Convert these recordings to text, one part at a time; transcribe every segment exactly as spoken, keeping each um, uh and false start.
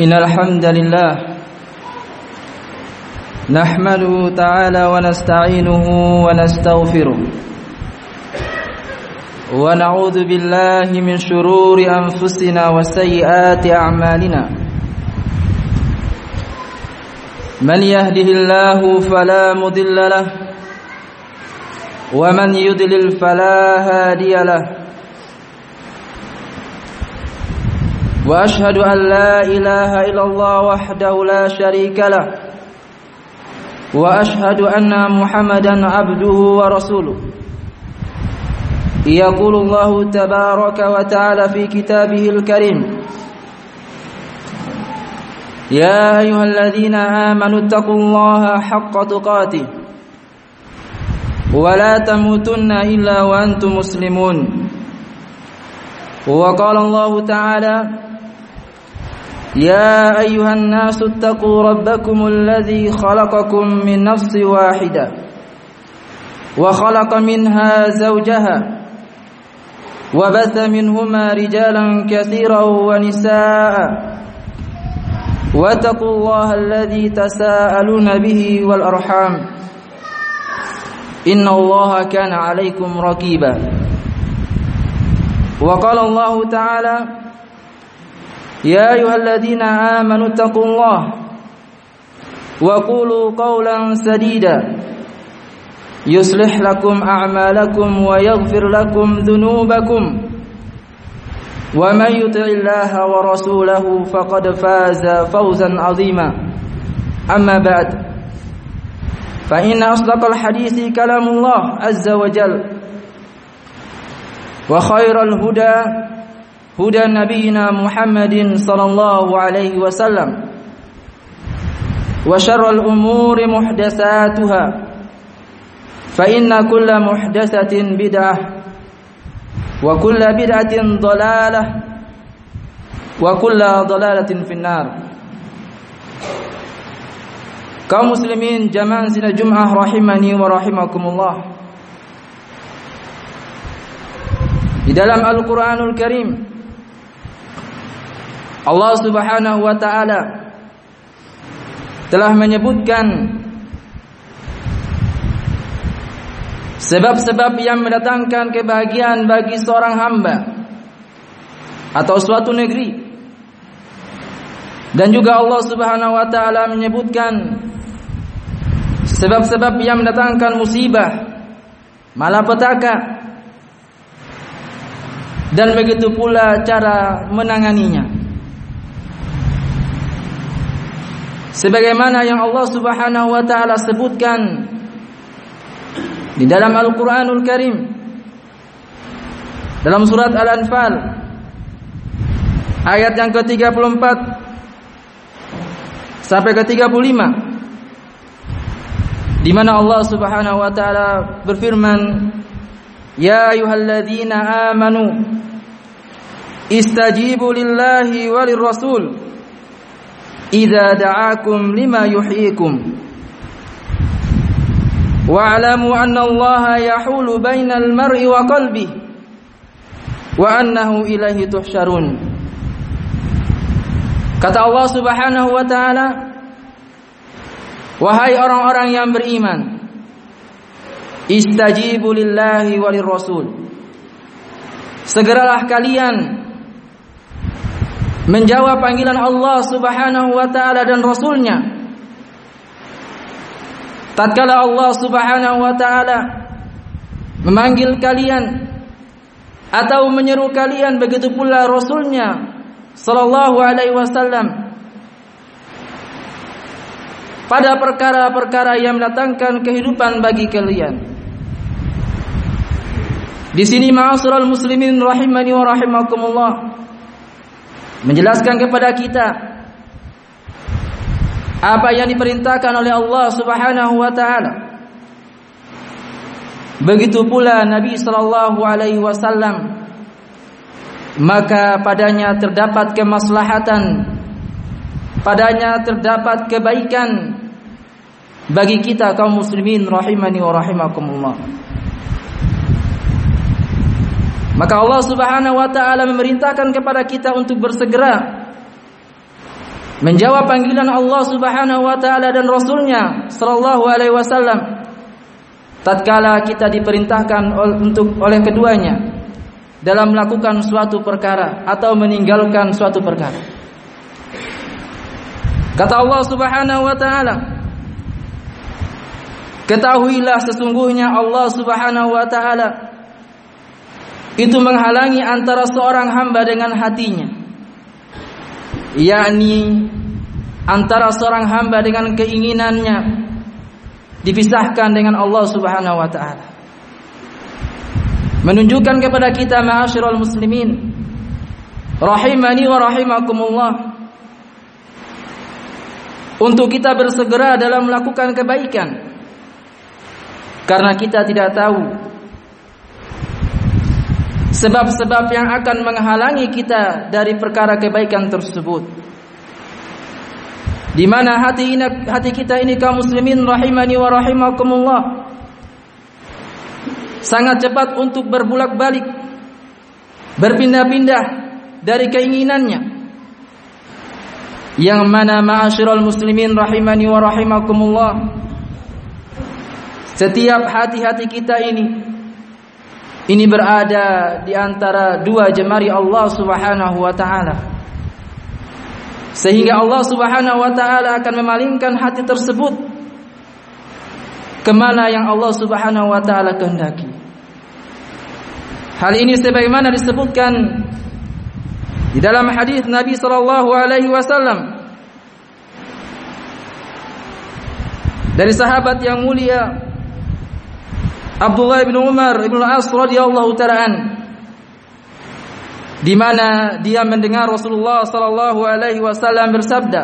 إن الحمد لله نحمده تعالى ونستعينه ونستغفره ونعوذ بالله من شرور أنفسنا وسيئات أعمالنا من يهده الله فلا مضل له ومن يضلل فلا هادي له وأشهد أن لا إله إلا الله وحده لا شريك له وأشهد أن محمدا عبده ورسوله يقول الله تبارك وتعالى في كتابه الكريم يا أيها الذين آمنوا اتقوا الله حق تقاته ولا تموتن إلا وأنتم مسلمون وقال الله تعالى يا أيها الناس اتقوا ربكم الذي خلقكم من نفس واحدة وخلق منها زوجها وبث منهما رجالا كثيرا ونساء واتقوا الله الذي تساءلون به والأرحام إن الله كان عليكم رقيبا وقال الله تعالى يا أيها الذين آمنوا اتقوا الله وقولوا قولا سديدا يصلح لكم أعمالكم ويغفر لكم ذنوبكم ومن يطع الله ورسوله فقد فاز فوزا عظيما أما بعد فإن أصدق الحديث كلام الله عز وجل وخير الهدى هدى نبينا محمد صلى الله عليه وسلم وشر الأمور محدثاتها فإن كل محدثة بدعة وكل بدعة ضلالة وكل ضلالة في النار. Kaum muslimin jamaah sidang Jumat rahimani wa rahimakumullah. Di dalam Al-Qur'anul Karim Allah Subhanahu wa taala telah menyebutkan sebab-sebab yang mendatangkan kebahagiaan bagi seorang hamba atau suatu negeri. Dan juga Allah Subhanahu wa taala menyebutkan sebab-sebab yang mendatangkan musibah, malapetaka, dan begitu pula cara menanganinya. Sebagaimana yang Allah Subhanahu wa taala sebutkan di dalam Al-Qur'anul Karim dalam surat Al-Anfal ayat yang ke tiga puluh empat sampai ke tiga puluh lima, di mana Allah Subhanahu wa taala berfirman, ya ayyuhalladzina amanu istajibu lillahi walir rasul idza da'akum lima yuhyikum wa'lamu anna Allaha yahulu bainal mar'i wa qalbihi wa annahu ilaihi tuhsyarun. Kata Allah Subhanahu wa taala, wahai orang-orang yang beriman, istajibu lillahi walir rasul, segeralah kalian menjawab panggilan Allah Subhanahu wa taala dan Rasulnya. Tatkala Allah Subhanahu wa taala memanggil kalian atau menyeru kalian, begitu pula Rasulnya sallallahu alaihi wasallam pada perkara-perkara yang mendatangkan kehidupan bagi kalian. Di sini ma'asyiral muslimin rahimani wa rahimakumullah menjelaskan kepada kita apa yang diperintahkan oleh Allah Subhanahu wa taala. Begitu pula Nabi sallallahu alaihi wasallam, maka padanya terdapat kemaslahatan, padanya terdapat kebaikan bagi kita kaum muslimin rahimani wa rahimakumullah. Maka Allah Subhanahu wa taala memerintahkan kepada kita untuk bersegera menjawab panggilan Allah Subhanahu wa taala dan Rasulnya sallallahu alaihi wasallam tatkala kita diperintahkan untuk oleh keduanya dalam melakukan suatu perkara atau meninggalkan suatu perkara. Kata Allah Subhanahu wa taala, ketahuilah sesungguhnya Allah Subhanahu wa taala itu menghalangi antara seorang hamba dengan hatinya, yakni antara seorang hamba dengan keinginannya dipisahkan dengan Allah Subhanahu wa taala. Menunjukkan kepada kita ma'asyiral muslimin rahimani wa rahimakumullah, untuk kita bersegera dalam melakukan kebaikan, karena kita tidak tahu sebab-sebab yang akan menghalangi kita dari perkara kebaikan tersebut. Di mana hati ini, hati kita ini kaum muslimin rahimani wa rahimakumullah sangat cepat untuk berbulak-balik, berpindah-pindah dari keinginannya, yang mana ma'asyiral muslimin rahimani wa rahimakumullah, setiap hati-hati kita ini ini berada di antara dua jemari Allah Subhanahu wa taala, sehingga Allah Subhanahu wa taala akan memalingkan hati tersebut kemana yang Allah Subhanahu wa taala kehendaki. Hal ini sebagaimana disebutkan di dalam hadis Nabi sallallahu alaihi wasallam dari sahabat yang mulia Abdullah bin Umar bin Al-As radhiyallahu ta'ala an, di mana dia mendengar Rasulullah sallallahu alaihi wasallam bersabda.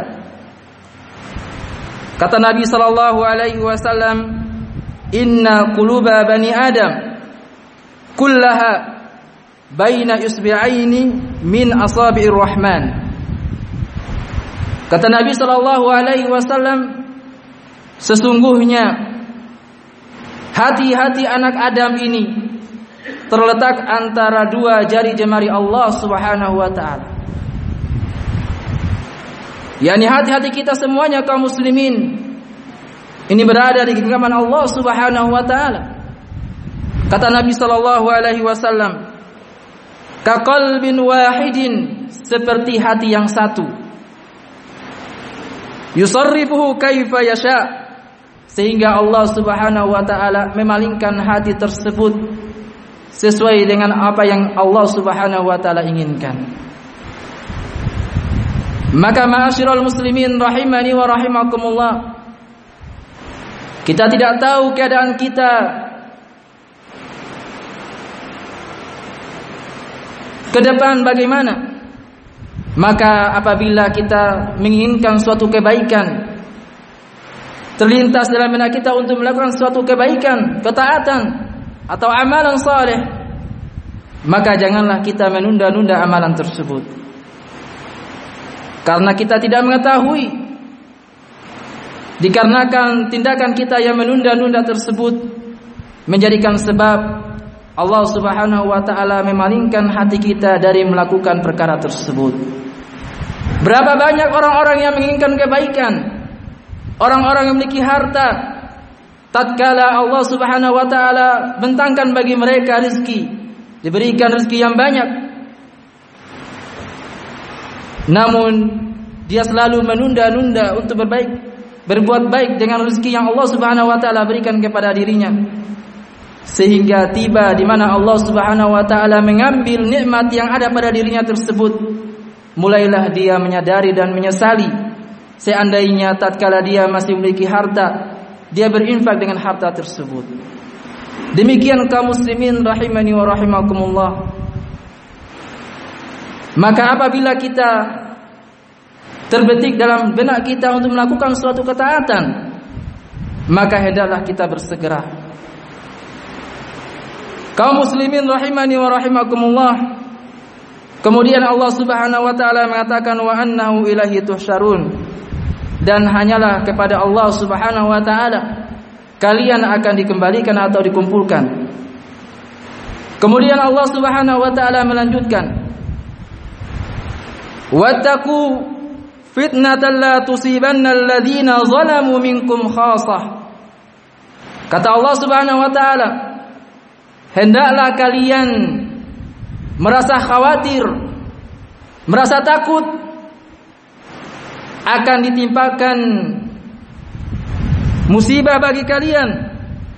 Kata Nabi sallallahu alaihi wasallam, "Inna quluba bani Adam kullaha baina isbi'aini min asabi'ir rahman." Kata Nabi sallallahu alaihi wasallam, sesungguhnya hati-hati anak Adam ini terletak antara dua jari jemari Allah Subhanahu wa taala. Yani hati-hati kita semuanya kaum muslimin ini berada di genggaman Allah Subhanahu wa taala. Kata Nabi sallallahu alaihi wasallam, "Ka qalbin wahidin," seperti hati yang satu. "Yusarrifuhu kaifa yasha," sehingga Allah Subhanahu wa taala memalingkan hati tersebut sesuai dengan apa yang Allah Subhanahu wa taala inginkan. Maka ma'asyiral muslimin rahimani wa rahimakumullah, kita tidak tahu keadaan kita ke depan bagaimana. Maka apabila kita menginginkan suatu kebaikan, terlintas dalam benak kita untuk melakukan suatu kebaikan, ketaatan atau amalan saleh, maka janganlah kita menunda-nunda amalan tersebut, karena kita tidak mengetahui, dikarenakan tindakan kita yang menunda-nunda tersebut menjadikan sebab Allah Subhanahu wa taala memalingkan hati kita dari melakukan perkara tersebut. Berapa banyak orang-orang yang menginginkan kebaikan, orang-orang yang memiliki harta, tatkala Allah Subhanahu wa taala bentangkan bagi mereka rezeki, diberikan rezeki yang banyak, namun dia selalu menunda-nunda untuk berbaik, berbuat baik dengan rezeki yang Allah Subhanahu wa taala berikan kepada dirinya, sehingga tiba di mana Allah Subhanahu wa taala mengambil nikmat yang ada pada dirinya tersebut, mulailah dia menyadari dan menyesali seandainya tatkala dia masih memiliki harta, dia berinfak dengan harta tersebut. Demikian kaum muslimin rahimani wa rahimakumullah. Maka apabila kita terbetik dalam benak kita untuk melakukan suatu ketaatan, maka hendaklah kita bersegera. Kaum muslimin rahimani wa rahimakumullah. Kemudian Allah Subhanahu wa taala mengatakan, wa annahu ilaihi tuhsyarun, dan hanyalah kepada Allah Subhanahu wa taala kalian akan dikembalikan atau dikumpulkan. Kemudian Allah Subhanahu wa taala melanjutkan, wattaqu fitnatan la tusibanna alladhina zalamu minkum khassah. Kata Allah Subhanahu wa taala, hendaklah kalian merasa khawatir, merasa takut akan ditimpakan musibah bagi kalian,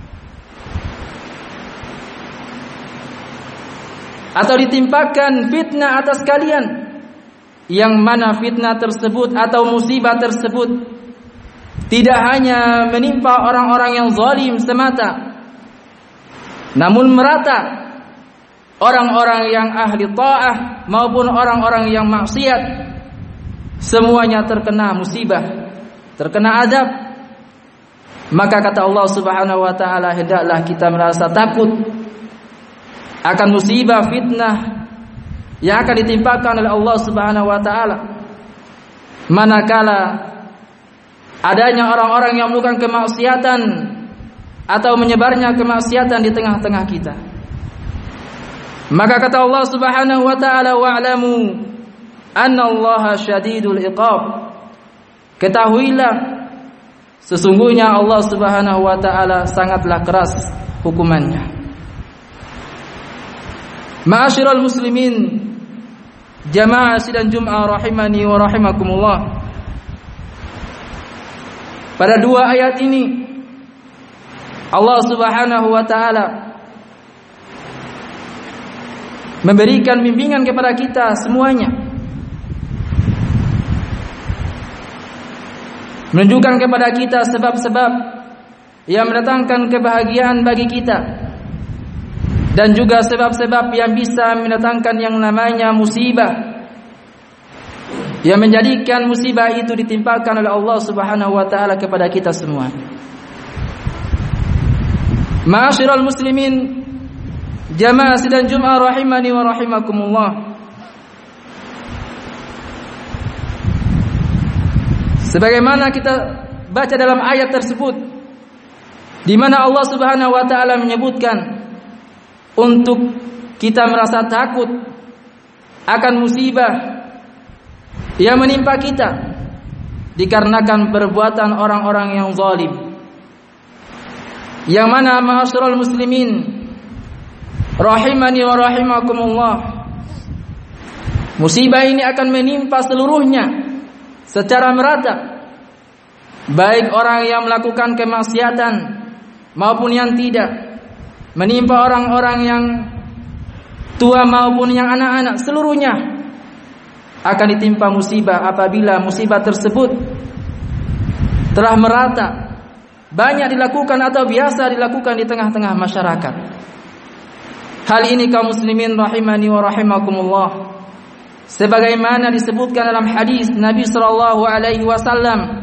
atau ditimpakan fitnah atas kalian, yang mana fitnah tersebut atau musibah tersebut tidak hanya menimpa orang-orang yang zalim semata, namun merata orang-orang yang ahli ta'ah maupun orang-orang yang maksiat, semuanya terkena musibah, terkena azab. Maka kata Allah Subhanahu wa taala, hendaklah kita merasa takut akan musibah fitnah yang akan ditimpakan oleh Allah Subhanahu wa taala manakala adanya orang-orang yang melakukan kemaksiatan atau menyebarnya kemaksiatan di tengah-tengah kita. Maka kata Allah Subhanahu wa taala, wa'lamu annallaha syadidul iqab. Ketahuilah sesungguhnya Allah Subhanahu wa taala sangatlah keras hukumannya. Ma'asyiral muslimin, jamaah sidang Jumat rahimani wa rahimakumullah. Pada dua ayat ini Allah Subhanahu wa taala memberikan bimbingan kepada kita semuanya, menunjukkan kepada kita sebab-sebab yang mendatangkan kebahagiaan bagi kita, dan juga sebab-sebab yang bisa mendatangkan yang namanya musibah, yang menjadikan musibah itu ditimpakan oleh Allah Subhanahu wa taala kepada kita semua. Ma'asyiral muslimin, jamaah sidang Jumat rahimani wa rahimakumullah. Sebagaimana kita baca dalam ayat tersebut, di mana Allah Subhanahu wa taala menyebutkan untuk kita merasa takut akan musibah yang menimpa kita dikarenakan perbuatan orang-orang yang zalim, yang mana ma'asyiral muslimin rahimani wa rahimakumullah, musibah ini akan menimpa seluruhnya secara merata, baik orang yang melakukan kemaksiatan maupun yang tidak, menimpa orang-orang yang tua maupun yang anak-anak, seluruhnya akan ditimpa musibah apabila musibah tersebut telah merata, banyak dilakukan atau biasa dilakukan di tengah-tengah masyarakat. Hal ini kaum muslimin rahimani wa rahimakumullah, sebagaimana disebutkan dalam hadis Nabi sallallahu alaihi wasallam,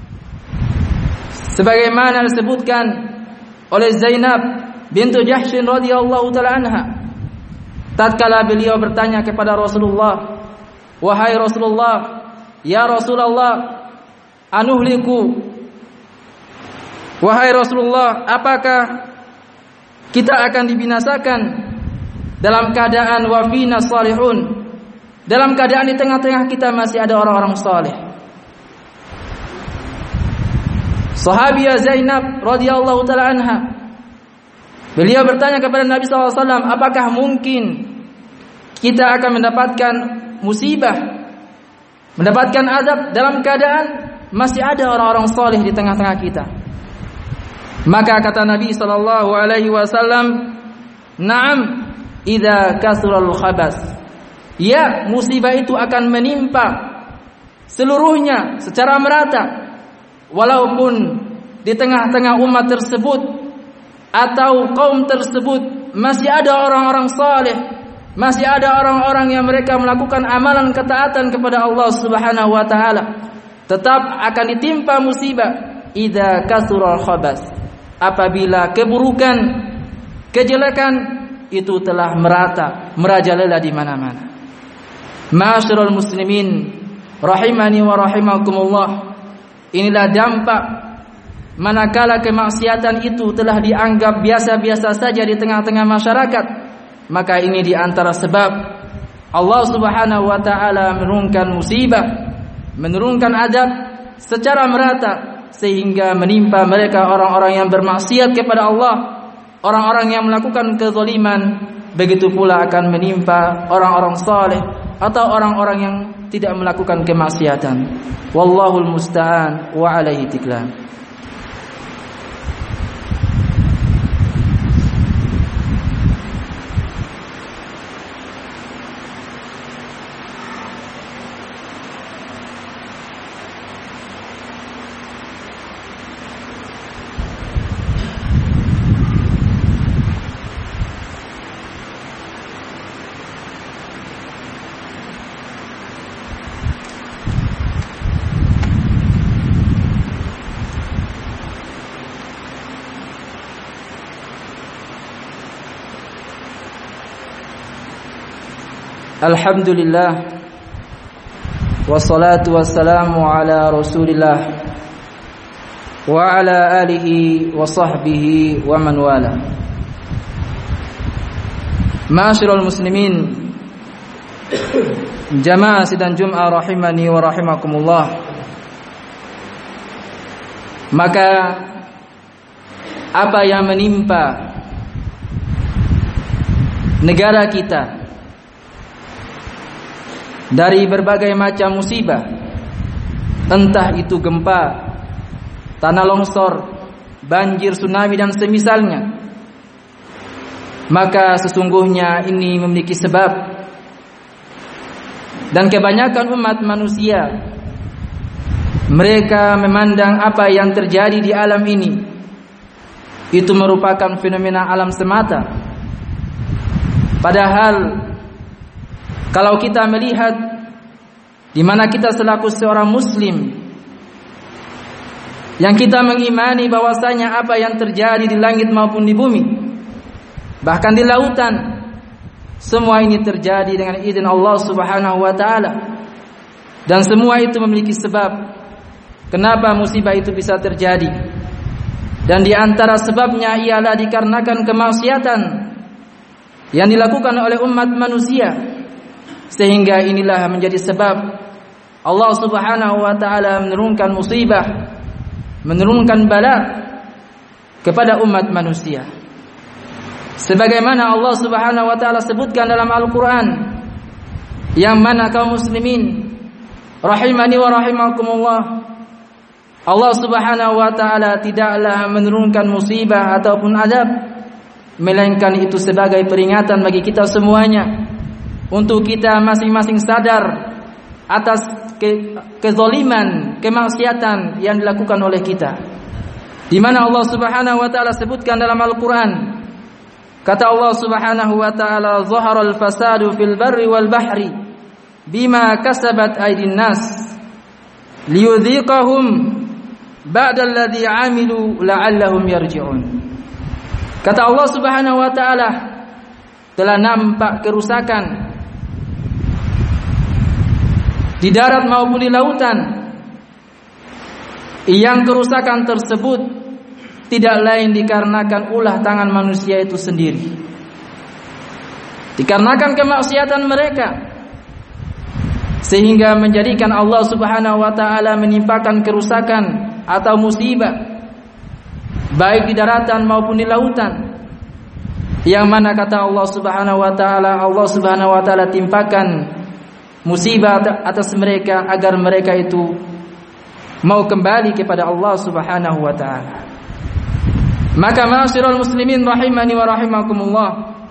sebagaimana disebutkan oleh Zainab bintu Jahsh radhiyallahu taala anha, tatkala beliau bertanya kepada Rasulullah, wahai Rasulullah, ya Rasulullah, anuhliku, wahai Rasulullah, apakah kita akan dibinasakan dalam keadaan wafina salihun, dalam keadaan di tengah-tengah kita masih ada orang-orang saleh? Sahabiah Zainab radhiyallahu taala anha, beliau bertanya kepada Nabi sallallahu alaihi wasallam, apakah mungkin kita akan mendapatkan musibah, mendapatkan azab dalam keadaan masih ada orang-orang saleh di tengah-tengah kita? Maka kata Nabi sallallahu alaihi wasallam, "Na'am, idza kasural khabas." Ya, musibah itu akan menimpa seluruhnya secara merata, walaupun di tengah-tengah umat tersebut atau kaum tersebut masih ada orang-orang saleh, masih ada orang-orang yang mereka melakukan amalan ketaatan kepada Allah Subhanahu wa taala, tetap akan ditimpa musibah idza kasural khabas, apabila keburukan, kejelekan itu telah merata, merajalela di mana-mana. Ma'asyiral muslimin rahimani wa rahimakumullah, inilah dampak manakala kemaksiatan itu telah dianggap biasa-biasa saja di tengah-tengah masyarakat. Maka ini di antara sebab Allah Subhanahu wa taala menurunkan musibah menurunkan adab secara merata sehingga menimpa mereka orang-orang yang bermaksiat kepada Allah, orang-orang yang melakukan kezaliman. Begitu pula akan menimpa orang-orang saleh atau orang-orang yang tidak melakukan kemaksiatan. Wallahul musta'an wa alaihi tiklan. Alhamdulillah, wassalatu wassalamu ala Rasulillah wa ala alihi wa sahbihi wa man wala. Ma'asyiral muslimin, jamaah sidang Jum'ah rahimani wa rahimakumullah. Maka apa yang menimpa negara kita dari berbagai macam musibah, entah itu gempa, tanah longsor, banjir, tsunami dan semisalnya, maka sesungguhnya ini memiliki sebab. Dan kebanyakan umat manusia, mereka memandang apa yang terjadi di alam ini itu merupakan fenomena alam semata. Padahal kalau kita melihat di mana kita selaku seorang muslim yang kita mengimani bahwasanya apa yang terjadi di langit maupun di bumi, bahkan di lautan, semua ini terjadi dengan izin Allah Subhanahu wa taala. Dan semua itu memiliki sebab kenapa musibah itu bisa terjadi. Dan di antara sebabnya ialah dikarenakan kemaksiatan yang dilakukan oleh umat manusia. Sehingga inilah menjadi sebab Allah Subhanahu wa taala menurunkan musibah, menurunkan bala kepada umat manusia. Sebagaimana Allah Subhanahu wa taala sebutkan dalam Al-Qur'an, yang mana kaum muslimin rahimani wa rahimakumullah, Allah Subhanahu wa taala tidaklah menurunkan musibah ataupun azab, melainkan itu sebagai peringatan bagi kita semuanya, untuk kita masing-masing sadar atas ke kezaliman, kemaksiatan yang dilakukan oleh kita. Di mana Allah Subhanahu wa taala sebutkan dalam Al-Qur'an, kata Allah Subhanahu wa taala, "Zaharal fasadu fil barri wal bahri bima kasabat aydin nas liyudhiqahum ba'da alladhi 'amilu la'allahum yarji'un." Kata Allah Subhanahu wa taala, telah nampak kerusakan di darat maupun di lautan, yang kerusakan tersebut tidak lain dikarenakan ulah tangan manusia itu sendiri, dikarenakan kemaksiatan mereka, sehingga menjadikan Allah Subhanahu wa taala menimpakan kerusakan atau musibah baik di daratan maupun di lautan. Yang mana kata Allah Subhanahu wa taala, Allah Subhanahu wa taala timpakan musibah atas mereka agar mereka itu mau kembali kepada Allah Subhanahu wa taala. Maka ma'asyiral muslimin rahimani wa rahimakumullah,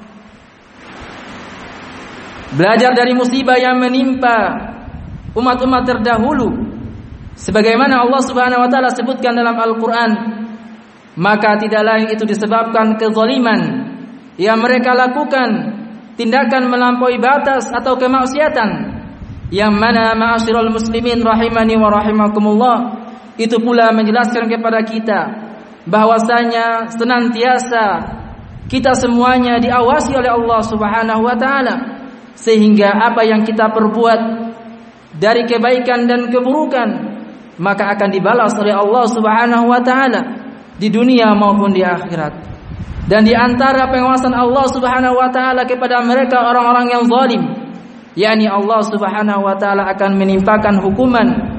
belajar dari musibah yang menimpa umat-umat terdahulu sebagaimana Allah Subhanahu wa taala sebutkan dalam Al-Qur'an, maka tidak lain itu disebabkan kezaliman yang mereka lakukan, tindakan melampaui batas atau kemaksiatan, yang mana ma'asyiral muslimin rahimani wa rahimakumullah, itu pula menjelaskan kepada kita bahwasanya senantiasa kita semuanya diawasi oleh Allah Subhanahu wa taala, sehingga apa yang kita perbuat dari kebaikan dan keburukan maka akan dibalas oleh Allah Subhanahu wa taala di dunia maupun di akhirat. Dan di antara pengawasan Allah Subhanahu wa taala kepada mereka orang-orang yang zalim, yakni Allah Subhanahu wa taala akan menimpakan hukuman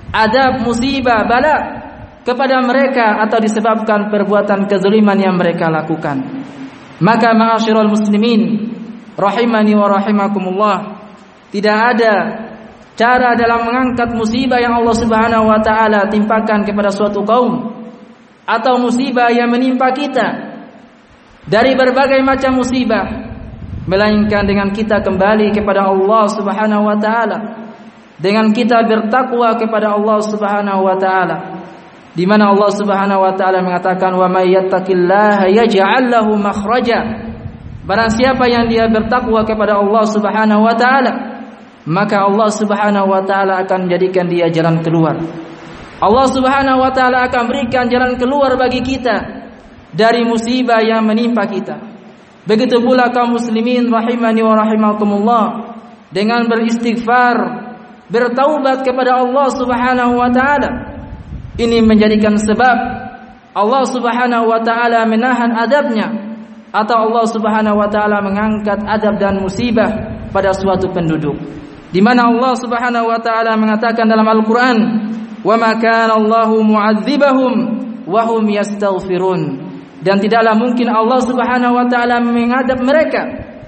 adab, musibah, bala kepada mereka atau disebabkan perbuatan kezaliman yang mereka lakukan. Maka ma'asyiral muslimin rahimani wa rahimakumullah, tidak ada cara dalam mengangkat musibah yang Allah Subhanahu wa taala timpakan kepada suatu kaum atau musibah yang menimpa kita dari berbagai macam musibah, melainkan dengan kita kembali kepada Allah Subhanahu wa taala, dengan kita bertakwa kepada Allah Subhanahu wa taala, di mana Allah Subhanahu wa taala mengatakan wa may yattaqillaha yaj'al lahu makhraja. Barang siapa yang dia bertakwa kepada Allah Subhanahu wa taala, maka Allah Subhanahu wa taala akan menjadikan dia jalan keluar. Allah Subhanahu wa taala akan berikan jalan keluar bagi kita dari musibah yang menimpa kita. Begitu pula kaum muslimin rahimani wa rahimakumullah, dengan beristighfar, bertaubat kepada Allah Subhanahu wa taala, ini menjadikan sebab Allah Subhanahu wa taala menahan adabnya, atau Allah Subhanahu wa taala mengangkat adab dan musibah pada suatu penduduk, di mana Allah Subhanahu wa taala mengatakan dalam Al-Qur'an, "Wa ma kana Allahu mu'adzibahum wa hum yastaghfirun." Dan tidaklah mungkin Allah Subhanahu wa taala mengadab mereka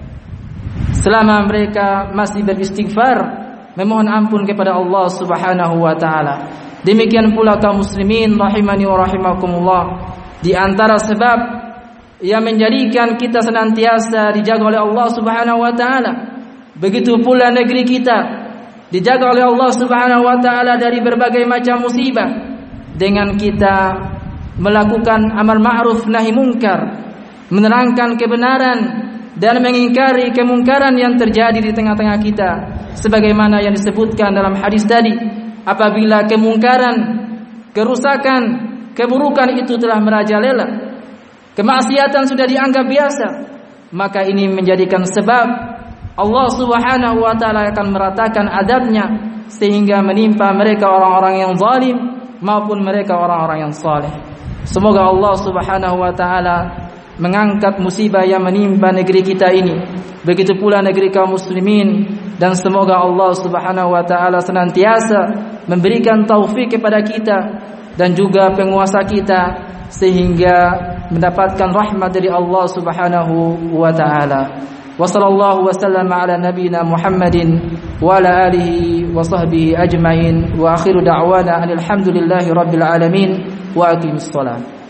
selama mereka masih beristighfar, memohon ampun kepada Allah Subhanahu wa taala. Demikian pula kaum muslimin rahimani wa rahimakumullah, di antara sebab yang menjadikan kita senantiasa dijaga oleh Allah Subhanahu wa taala, begitu pula negeri kita dijaga oleh Allah Subhanahu wa taala dari berbagai macam musibah, dengan kita melakukan amar ma'ruf nahi munkar, menerangkan kebenaran dan mengingkari kemungkaran yang terjadi di tengah-tengah kita, sebagaimana yang disebutkan dalam hadis tadi. Apabila kemungkaran, kerusakan, keburukan itu telah merajalela, kemaksiatan sudah dianggap biasa, maka ini menjadikan sebab Allah Subhanahu wa taala akan meratakan adabnya, sehingga menimpa mereka orang-orang yang zalim maupun mereka orang-orang yang saleh. Semoga Allah Subhanahu wa taala mengangkat musibah yang menimpa negeri kita ini, begitu pula negeri kaum muslimin, dan semoga Allah Subhanahu wa taala senantiasa memberikan taufik kepada kita dan juga penguasa kita, sehingga mendapatkan rahmat dari Allah Subhanahu wa taala. Wa sallallahu wasallam ala nabiyyina Muhammadin wa ala alihi wa sahbihi ajmain, wa akhiru da'wana alhamdulillahi rabbil alamin, wa aqimus shalah.